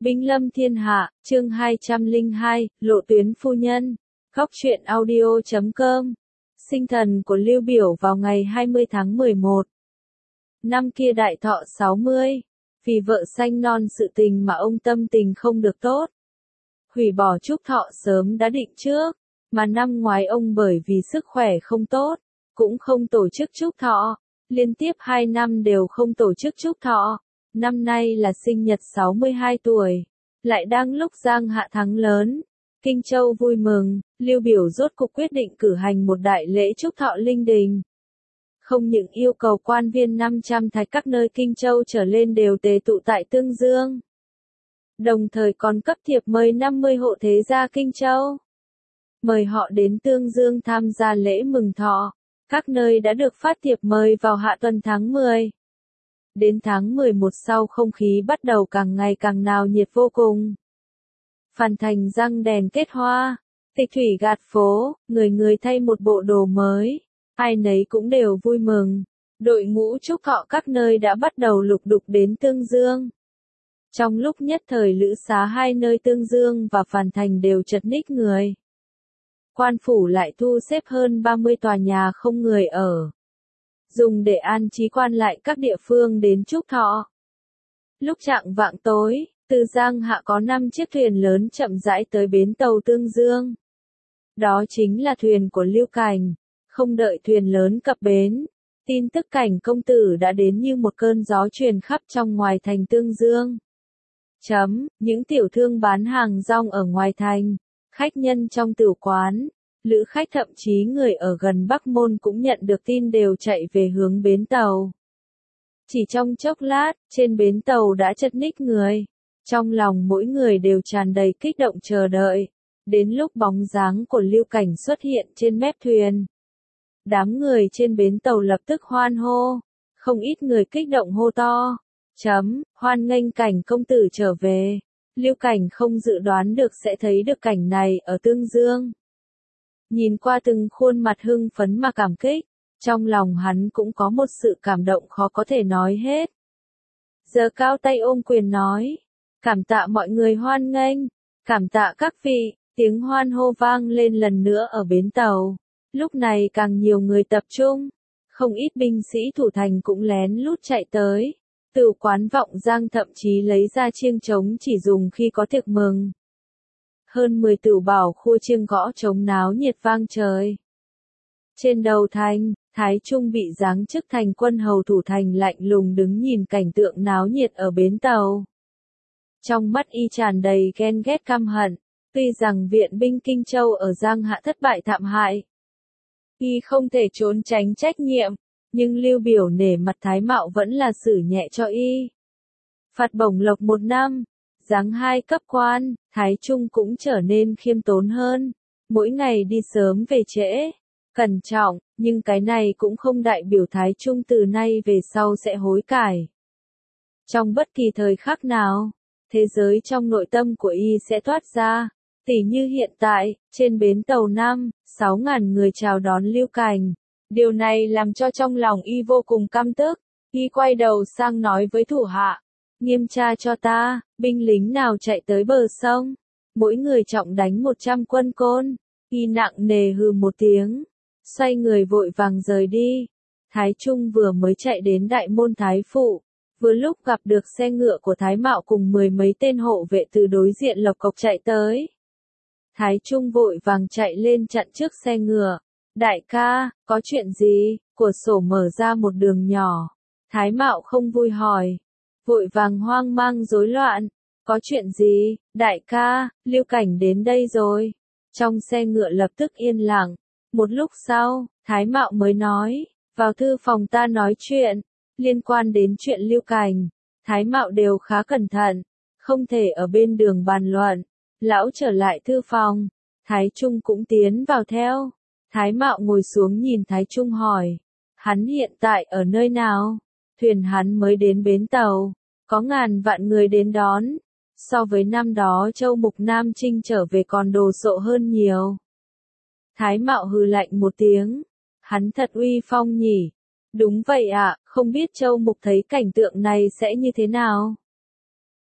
Binh lâm thiên hạ, chương 202, Lộ tuyến phu nhân. Góc truyện audio.com. Sinh thần của Lưu Biểu vào ngày 20 tháng 11. Năm kia đại thọ 60. Vì vợ sanh non sự tình mà ông tâm tình không được tốt. Hủy bỏ chúc thọ sớm đã định trước, mà năm ngoái ông bởi vì sức khỏe không tốt, cũng không tổ chức chúc thọ. Liên tiếp 2 năm đều không tổ chức chúc thọ. Năm nay là sinh nhật 62 tuổi, lại đang lúc Giang Hạ thắng lớn. Kinh Châu vui mừng, Lưu Biểu rốt cục quyết định cử hành một đại lễ chúc thọ linh đình. Không những yêu cầu quan viên 500 thạch các nơi Kinh Châu trở lên đều tề tụ tại Tương Dương. Đồng thời còn cấp thiệp mời 50 hộ thế gia Kinh Châu. Mời họ đến Tương Dương tham gia lễ mừng thọ. Các nơi đã được phát thiệp mời vào hạ tuần tháng 10. Đến tháng 11 sau không khí bắt đầu càng ngày càng náo nhiệt vô cùng. Phàn Thành răng đèn kết hoa, tịch thủy gạt phố, người người thay một bộ đồ mới, ai nấy cũng đều vui mừng. Đội ngũ chúc thọ các nơi đã bắt đầu lục đục đến Tương Dương. Trong lúc nhất thời lữ xá hai nơi Tương Dương và Phàn Thành đều chật ních người. Quan phủ lại thu xếp hơn 30 tòa nhà không người ở, dùng để an trí quan lại các địa phương đến chúc thọ. Lúc chạng vạng tối, từ Giang Hạ có 5 chiếc thuyền lớn chậm rãi tới bến tàu Tương Dương. Đó chính là thuyền của Lưu Cảnh. Không đợi thuyền lớn cập bến, tin tức Cảnh công tử đã đến như một cơn gió truyền khắp trong ngoài thành Tương Dương. Những tiểu thương bán hàng rong ở ngoài thành, khách nhân trong tử quán, lữ khách thậm chí người ở gần Bắc Môn cũng nhận được tin đều chạy về hướng bến tàu. Chỉ trong chốc lát, trên bến tàu đã chật ních người. Trong lòng mỗi người đều tràn đầy kích động chờ đợi. Đến lúc bóng dáng của Lưu Cảnh xuất hiện trên mép thuyền, đám người trên bến tàu lập tức hoan hô. Không ít người kích động hô to. Hoan nghênh Cảnh công tử trở về. Lưu Cảnh không dự đoán được sẽ thấy được cảnh này ở Tương Dương. Nhìn qua từng khuôn mặt hưng phấn mà cảm kích, trong lòng hắn cũng có một sự cảm động khó có thể nói hết. Giờ cao tay ôm quyền nói, cảm tạ mọi người hoan nghênh, cảm tạ các vị. Tiếng hoan hô vang lên lần nữa ở bến tàu. Lúc này càng nhiều người tập trung, không ít binh sĩ thủ thành cũng lén lút chạy tới. Tử quán Vọng Giang thậm chí lấy ra chiêng trống chỉ dùng khi có tiệc mừng. Hơn 10 tử bảo khua chiêng gõ trống náo nhiệt vang trời. Trên đầu thành, Thái Trung bị giáng chức thành quân hầu thủ thành lạnh lùng đứng nhìn cảnh tượng náo nhiệt ở bến tàu. Trong mắt y tràn đầy ghen ghét căm hận, tuy rằng viện binh Kinh Châu ở Giang Hạ thất bại thảm hại, y không thể trốn tránh trách nhiệm, nhưng Lưu Biểu nể mặt Thái Mạo vẫn là xử nhẹ cho y. Phạt bổng lộc 1 năm, giáng 2 cấp quan, Thái Trung cũng trở nên khiêm tốn hơn, mỗi ngày đi sớm về trễ, cẩn trọng, nhưng cái này cũng không đại biểu Thái Trung từ nay về sau sẽ hối cải. Trong bất kỳ thời khắc nào, thế giới trong nội tâm của y sẽ thoát ra, tỉ như hiện tại, trên bến tàu 5-6 ngàn người chào đón Lưu Cảnh. Điều này làm cho trong lòng y vô cùng căm tức, y quay đầu sang nói với thủ hạ, nghiêm tra cho ta, binh lính nào chạy tới bờ sông, mỗi người trọng đánh 100 quân côn. Y nặng nề hừ một tiếng, xoay người vội vàng rời đi. Thái Trung vừa mới chạy đến đại môn Thái Phụ, vừa lúc gặp được xe ngựa của Thái Mạo cùng 10 mấy tên hộ vệ từ đối diện lộc cộc chạy tới. Thái Trung vội vàng chạy lên chặn trước xe ngựa. Đại ca, có chuyện gì? Cửa sổ mở ra một đường nhỏ. Thái Mạo không vui hỏi. Vội vàng hoang mang rối loạn. Có chuyện gì? Đại ca, Lưu Cảnh đến đây rồi. Trong xe ngựa lập tức yên lặng. Một lúc sau, Thái Mạo mới nói, vào thư phòng ta nói chuyện. Liên quan đến chuyện Lưu Cảnh, Thái Mạo đều khá cẩn thận, không thể ở bên đường bàn luận. Lão trở lại thư phòng, Thái Trung cũng tiến vào theo. Thái Mạo ngồi xuống nhìn Thái Trung hỏi, hắn hiện tại ở nơi nào? Thuyền hắn mới đến bến tàu, có ngàn vạn người đến đón. So với năm đó Châu Mục Nam Trinh trở về còn đồ sộ hơn nhiều. Thái Mạo hừ lạnh một tiếng, hắn thật uy phong nhỉ. Đúng vậy ạ, không biết Châu Mục thấy cảnh tượng này sẽ như thế nào?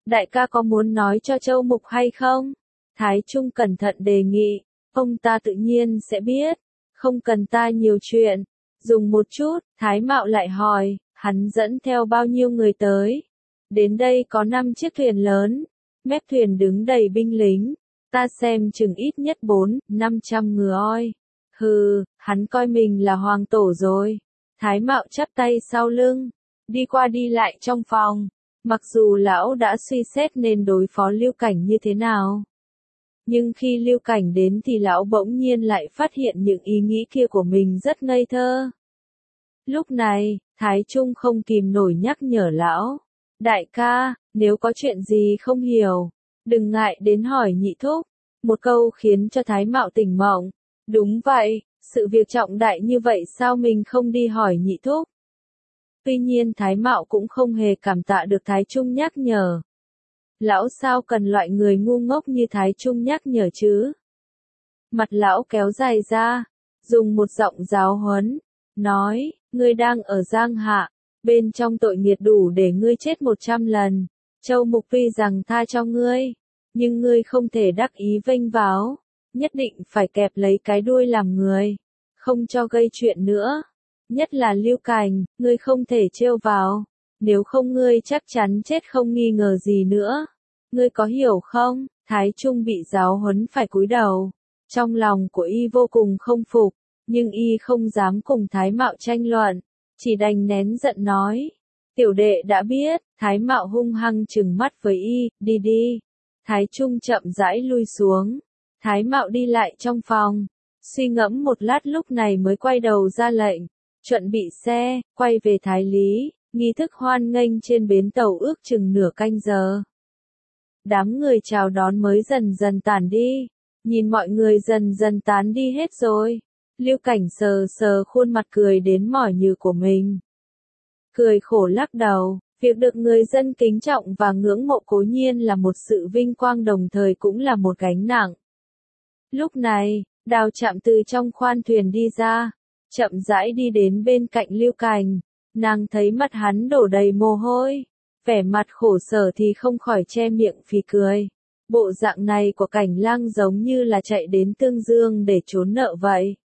Đại ca có muốn nói cho Châu Mục hay không? Thái Trung cẩn thận đề nghị, ông ta tự nhiên sẽ biết, không cần ta nhiều chuyện. Dùng một chút, Thái Mạo lại hỏi, hắn dẫn theo bao nhiêu người tới? Đến đây có 5 chiếc thuyền lớn, mép thuyền đứng đầy binh lính, ta xem chừng ít nhất 400-500 người. Hừ, hắn coi mình là hoàng tổ rồi. Thái Mạo chắp tay sau lưng, đi qua đi lại trong phòng. Mặc dù lão đã suy xét nên đối phó Lưu Cảnh như thế nào, nhưng khi Lưu Cảnh đến thì lão bỗng nhiên lại phát hiện những ý nghĩ kia của mình rất ngây thơ. Lúc này, Thái Trung không kìm nổi nhắc nhở lão, đại ca, nếu có chuyện gì không hiểu, đừng ngại đến hỏi nhị thúc. Một câu khiến cho Thái Mạo tỉnh mộng. Đúng vậy, sự việc trọng đại như vậy sao mình không đi hỏi nhị thúc? Tuy nhiên Thái Mạo cũng không hề cảm tạ được Thái Trung nhắc nhở. Lão sao cần loại người ngu ngốc như Thái Trung nhắc nhở chứ? Mặt lão kéo dài ra, dùng một giọng giáo huấn, nói, ngươi đang ở Giang Hạ, bên trong tội nghiệt đủ để ngươi chết 100 lần. Châu Mục tuy rằng tha cho ngươi, nhưng ngươi không thể đắc ý vênh váo, nhất định phải kẹp lấy cái đuôi làm người, không cho gây chuyện nữa. Nhất là Lưu Cảnh, ngươi không thể trêu vào, nếu không ngươi chắc chắn chết không nghi ngờ gì nữa. Ngươi có hiểu không? Thái Trung bị giáo huấn phải cúi đầu. Trong lòng của y vô cùng không phục, nhưng y không dám cùng Thái Mạo tranh luận, chỉ đành nén giận nói. Tiểu đệ đã biết. Thái Mạo hung hăng trừng mắt với y, đi đi. Thái Trung chậm rãi lui xuống. Thái Mạo đi lại trong phòng, suy ngẫm một lát lúc này mới quay đầu ra lệnh, chuẩn bị xe, quay về Thái Lý. Nghi thức hoan nghênh trên bến tàu ước chừng nửa canh giờ. Đám người chào đón mới dần dần tản đi, nhìn mọi người dần dần tán đi hết rồi. Lưu Cảnh sờ sờ khuôn mặt cười đến mỏi nhừ của mình. Cười khổ lắc đầu, việc được người dân kính trọng và ngưỡng mộ cố nhiên là một sự vinh quang đồng thời cũng là một gánh nặng. Lúc này, Đào Trạm từ trong khoan thuyền đi ra, chậm rãi đi đến bên cạnh Lưu Cảnh, nàng thấy mặt hắn đổ đầy mồ hôi, vẻ mặt khổ sở thì không khỏi che miệng phì cười. Bộ dạng này của Cảnh Lang giống như là chạy đến Tương Dương để trốn nợ vậy.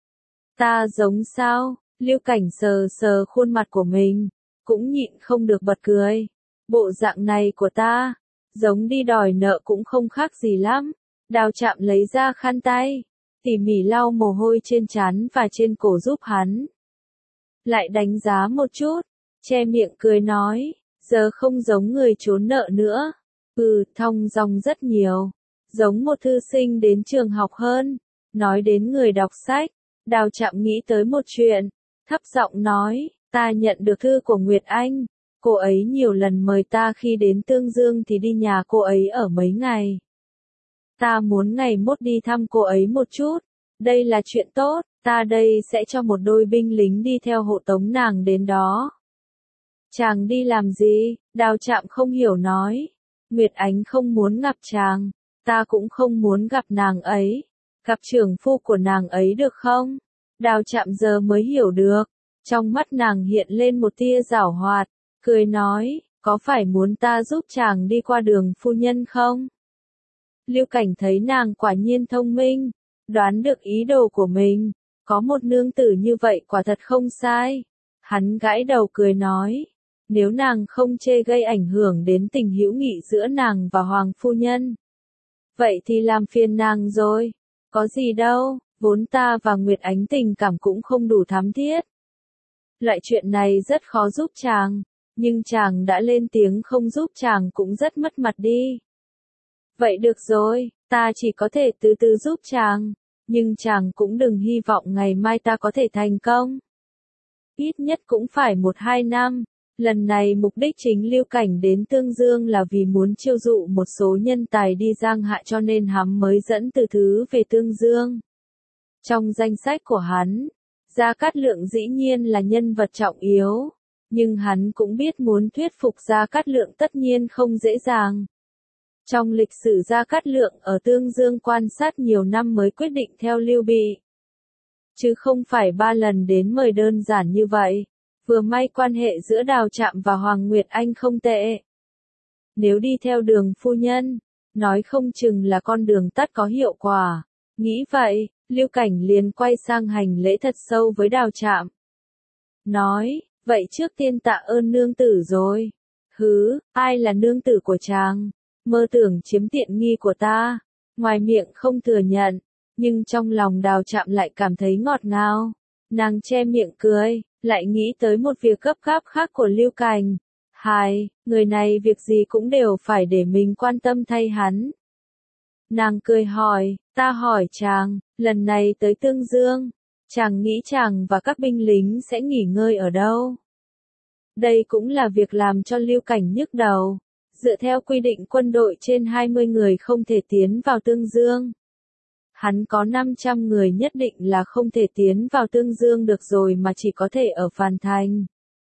Ta giống sao? Lưu Cảnh sờ sờ khuôn mặt của mình, cũng nhịn không được bật cười. Bộ dạng này của ta, giống đi đòi nợ cũng không khác gì lắm. Đào Trạm lấy ra khăn tay, tỉ mỉ lau mồ hôi trên trán và trên cổ giúp hắn. Lại đánh giá một chút, che miệng cười nói, giờ không giống người trốn nợ nữa. Thong dong rất nhiều, giống một thư sinh đến trường học hơn. Nói đến người đọc sách, Đào Trạm nghĩ tới một chuyện, thấp giọng nói, ta nhận được thư của Nguyệt Anh. Cô ấy nhiều lần mời ta khi đến Tương Dương thì đi nhà cô ấy ở mấy ngày. Ta muốn ngày mốt đi thăm cô ấy một chút. Đây là chuyện tốt, ta đây sẽ cho một đôi binh lính đi theo hộ tống nàng đến đó. Chàng đi làm gì? Đào Trạm không hiểu nói. Nguyệt Ánh không muốn gặp chàng, ta cũng không muốn gặp nàng ấy. Gặp trưởng phu của nàng ấy được không? Đào Trạm giờ mới hiểu được. Trong mắt nàng hiện lên một tia giảo hoạt, cười nói, có phải muốn ta giúp chàng đi qua đường phu nhân không? Lưu Cảnh thấy nàng quả nhiên thông minh, đoán được ý đồ của mình, có một nương tử như vậy quả thật không sai. Hắn gãi đầu cười nói, nếu nàng không chê gây ảnh hưởng đến tình hữu nghị giữa nàng và Hoàng phu nhân, vậy thì làm phiền nàng rồi. Có gì đâu, vốn ta và Nguyệt Ánh tình cảm cũng không đủ thắm thiết. Loại chuyện này rất khó giúp chàng, nhưng chàng đã lên tiếng không giúp chàng cũng rất mất mặt đi. Vậy được rồi, ta chỉ có thể từ từ giúp chàng, nhưng chàng cũng đừng hy vọng ngày mai ta có thể thành công. Ít nhất cũng phải 1-2 năm. Lần này mục đích chính Lưu Cảnh đến Tương Dương là vì muốn chiêu dụ một số nhân tài đi Giang Hạ cho nên hắn mới dẫn Từ Thứ về Tương Dương. Trong danh sách của hắn, Gia Cát Lượng dĩ nhiên là nhân vật trọng yếu, nhưng hắn cũng biết muốn thuyết phục Gia Cát Lượng tất nhiên không dễ dàng. Trong lịch sử Gia Cát Lượng ở Tương Dương quan sát nhiều năm mới quyết định theo Lưu Bị, chứ không phải 3 lần đến mời đơn giản như vậy. Vừa may quan hệ giữa Đào Trạm và Hoàng Nguyệt Anh không tệ. Nếu đi theo đường phu nhân, nói không chừng là con đường tắt có hiệu quả. Nghĩ vậy, Lưu Cảnh liền quay sang hành lễ thật sâu với Đào Trạm. Nói, vậy trước tiên tạ ơn nương tử rồi. Hứ, ai là nương tử của chàng? Mơ tưởng chiếm tiện nghi của ta. Ngoài miệng không thừa nhận, nhưng trong lòng Đào Trạm lại cảm thấy ngọt ngào. Nàng che miệng cười, lại nghĩ tới một việc gấp gáp khác của Lưu Cảnh. Người này việc gì cũng đều phải để mình quan tâm thay hắn. Nàng cười hỏi, ta hỏi chàng, lần này tới Tương Dương, chàng nghĩ chàng và các binh lính sẽ nghỉ ngơi ở đâu? Đây cũng là việc làm cho Lưu Cảnh nhức đầu. Dựa theo quy định quân đội trên 20 người không thể tiến vào Tương Dương. Hắn có 500 người nhất định là không thể tiến vào Tương Dương được rồi mà chỉ có thể ở Phàn Thành.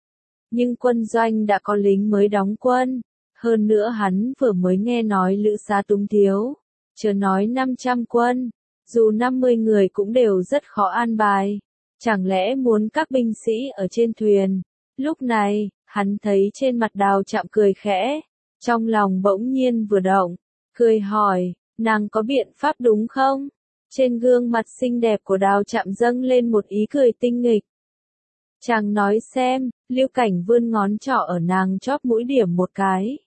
Nhưng quân doanh đã có lính mới đóng quân. Hơn nữa hắn vừa mới nghe nói Lữ Xá túng thiếu. Chớ nói 500 quân. Dù 50 người cũng đều rất khó an bài. Chẳng lẽ muốn các binh sĩ ở trên thuyền? Lúc này, hắn thấy trên mặt Đào Trạm cười khẽ. Trong lòng bỗng nhiên vừa động. Cười hỏi, nàng có biện pháp đúng không? Trên gương mặt xinh đẹp của Đào Trạm dâng lên một ý cười tinh nghịch. Chàng nói xem, Lưu Cảnh vươn ngón trỏ ở nàng chóp mũi điểm một cái.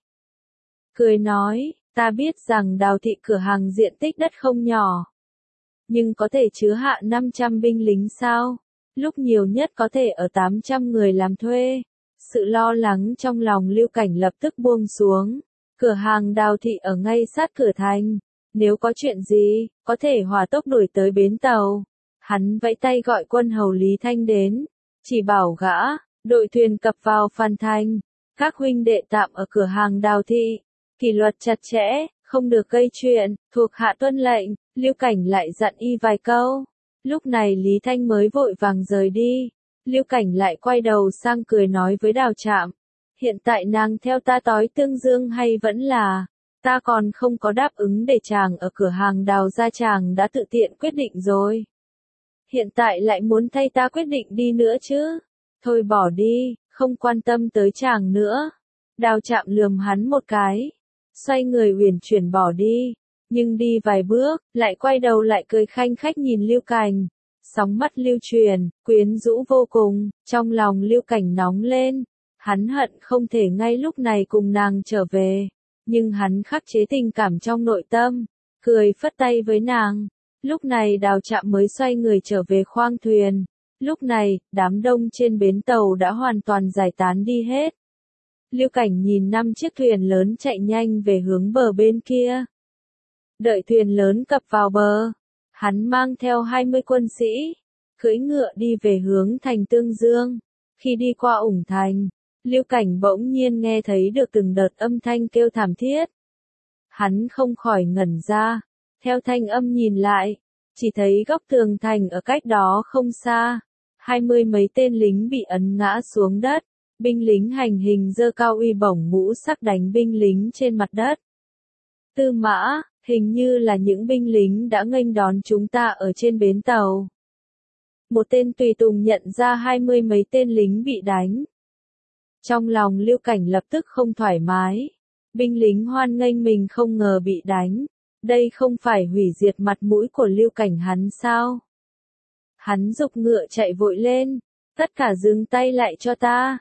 Cười nói, ta biết rằng Đào thị cửa hàng diện tích đất không nhỏ. Nhưng có thể chứa hạ 500 binh lính sao? Lúc nhiều nhất có thể ở 800 người làm thuê. Sự lo lắng trong lòng Lưu Cảnh lập tức buông xuống. Cửa hàng Đào thị ở ngay sát cửa thành. Nếu có chuyện gì, có thể hỏa tốc đuổi tới bến tàu. Hắn vẫy tay gọi quân hầu Lý Thanh đến. Chỉ bảo gã, đội thuyền cập vào Phàn Thành. Các huynh đệ tạm ở cửa hàng Đào thị. Kỷ luật chặt chẽ, không được gây chuyện, thuộc hạ tuân lệnh. Lưu Cảnh lại dặn y vài câu. Lúc này Lý Thanh mới vội vàng rời đi. Lưu Cảnh lại quay đầu sang cười nói với Đào Trạm. Hiện tại nàng theo ta tới Tương Dương hay vẫn là, ta còn không có đáp ứng để chàng ở cửa hàng Đào gia chàng đã tự tiện quyết định rồi. Hiện tại lại muốn thay ta quyết định đi nữa chứ. Thôi bỏ đi, không quan tâm tới chàng nữa. Đào Trạm lườm hắn một cái. Xoay người uyển chuyển bỏ đi. Nhưng đi vài bước, lại quay đầu lại cười khanh khách nhìn Lưu Cảnh. Sóng mắt lưu truyền, quyến rũ vô cùng, trong lòng Lưu Cảnh nóng lên. Hắn hận không thể ngay lúc này cùng nàng trở về. Nhưng hắn khắc chế tình cảm trong nội tâm, cười phất tay với nàng. Lúc này Đào Trạm mới xoay người trở về khoang thuyền. Lúc này, đám đông trên bến tàu đã hoàn toàn giải tán đi hết. Lưu Cảnh nhìn 5 chiếc thuyền lớn chạy nhanh về hướng bờ bên kia. Đợi thuyền lớn cập vào bờ, hắn mang theo 20 quân sĩ, cưỡi ngựa đi về hướng thành Tương Dương. Khi đi qua Ủng Thành, Lưu Cảnh bỗng nhiên nghe thấy được từng đợt âm thanh kêu thảm thiết. Hắn không khỏi ngẩn ra, theo thanh âm nhìn lại, chỉ thấy góc tường thành ở cách đó không xa, 20 mấy tên lính bị ấn ngã xuống đất, binh lính hành hình giơ cao uy bổng ngũ sắc đánh binh lính trên mặt đất. Tư Mã, hình như là những binh lính đã nghênh đón chúng ta ở trên bến tàu. Một tên tùy tùng nhận ra 20 mấy tên lính bị đánh. Trong lòng Lưu Cảnh lập tức không thoải mái. Binh lính hoan nghênh mình không ngờ bị đánh. Đây không phải hủy diệt mặt mũi của Lưu Cảnh hắn sao? Hắn giục ngựa chạy vội lên. Tất cả dừng tay lại cho ta.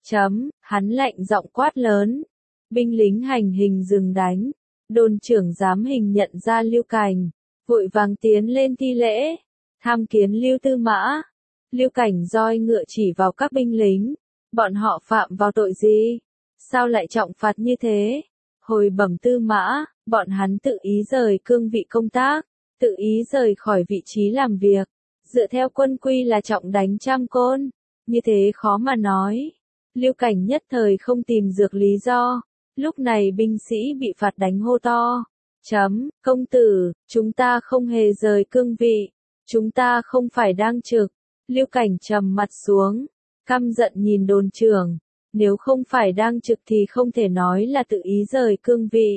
Hắn lạnh giọng quát lớn. Binh lính hành hình dừng đánh. Đồn trưởng giám hình nhận ra Lưu Cảnh. Vội vàng tiến lên thi lễ. Tham kiến Lưu Tư Mã. Lưu Cảnh roi ngựa chỉ vào các binh lính. Bọn họ phạm vào tội gì? Sao lại trọng phạt như thế? Hồi bẩm Tư Mã, bọn hắn tự ý rời cương vị công tác, tự ý rời khỏi vị trí làm việc. Dựa theo quân quy là trọng đánh trăm côn. Như thế khó mà nói. Lưu Cảnh nhất thời không tìm được lý do. Lúc này binh sĩ bị phạt đánh hô to. Công tử, chúng ta không hề rời cương vị. Chúng ta không phải đang trực. Lưu Cảnh trầm mặt xuống. Căm giận nhìn đồn trưởng. Nếu không phải đang trực thì không thể nói là tự ý rời cương vị.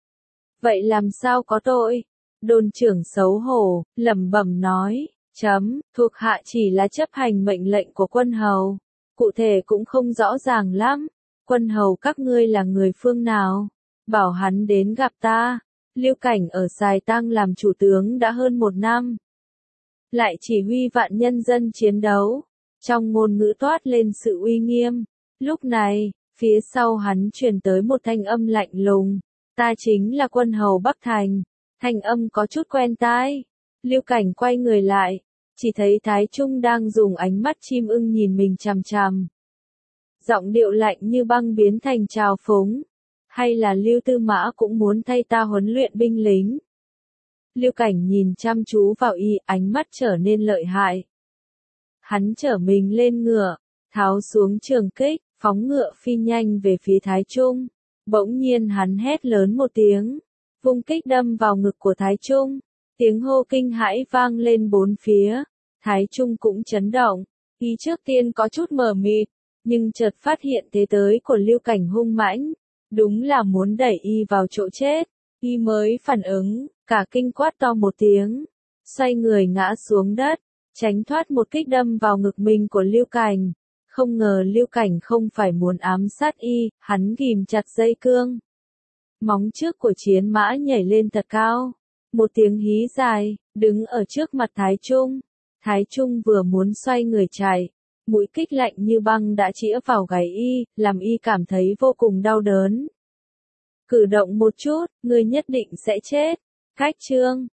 Vậy làm sao có tội? Đồn trưởng xấu hổ, lẩm bẩm nói. Thuộc hạ chỉ là chấp hành mệnh lệnh của quân hầu. Cụ thể cũng không rõ ràng lắm. Quân hầu các ngươi là người phương nào? bảo hắn đến gặp ta. Lưu Cảnh ở Sài Tăng làm chủ tướng đã hơn 1 năm. Lại chỉ huy vạn nhân dân chiến đấu. Trong ngôn ngữ toát lên sự uy nghiêm. Lúc này, phía sau hắn truyền tới một thanh âm lạnh lùng. Ta chính là quân hầu Bắc Thành. Thanh âm có chút quen tai. Lưu Cảnh quay người lại. Chỉ thấy Thái Trung đang dùng ánh mắt chim ưng nhìn mình chằm chằm. Giọng điệu lạnh như băng biến thành trào phúng. Hay là Lưu Tư Mã cũng muốn thay ta huấn luyện binh lính? Lưu Cảnh nhìn chăm chú vào y, ánh mắt trở nên lợi hại. Hắn trở mình lên ngựa, tháo xuống trường kích, phóng ngựa phi nhanh về phía Thái Trung. Bỗng nhiên hắn hét lớn một tiếng, vung kích đâm vào ngực của Thái Trung. Tiếng hô kinh hãi vang lên bốn phía. Thái Trung cũng chấn động, y trước tiên có chút mờ mịt, nhưng chợt phát hiện thế tới của Lưu Cảnh hung mãnh, đúng là muốn đẩy y vào chỗ chết. Y mới phản ứng, cả kinh quát to một tiếng, xoay người ngã xuống đất, tránh thoát một kích đâm vào ngực mình của Lưu Cảnh. Không ngờ Lưu Cảnh không phải muốn ám sát y, hắn ghìm chặt dây cương. Móng trước của chiến mã nhảy lên thật cao. Một tiếng hí dài, đứng ở trước mặt Thái Trung. Thái Trung vừa muốn xoay người chạy, mũi kích lạnh như băng đã chĩa vào gáy y, làm y cảm thấy vô cùng đau đớn. Cử động một chút, ngươi nhất định sẽ chết. Cách chương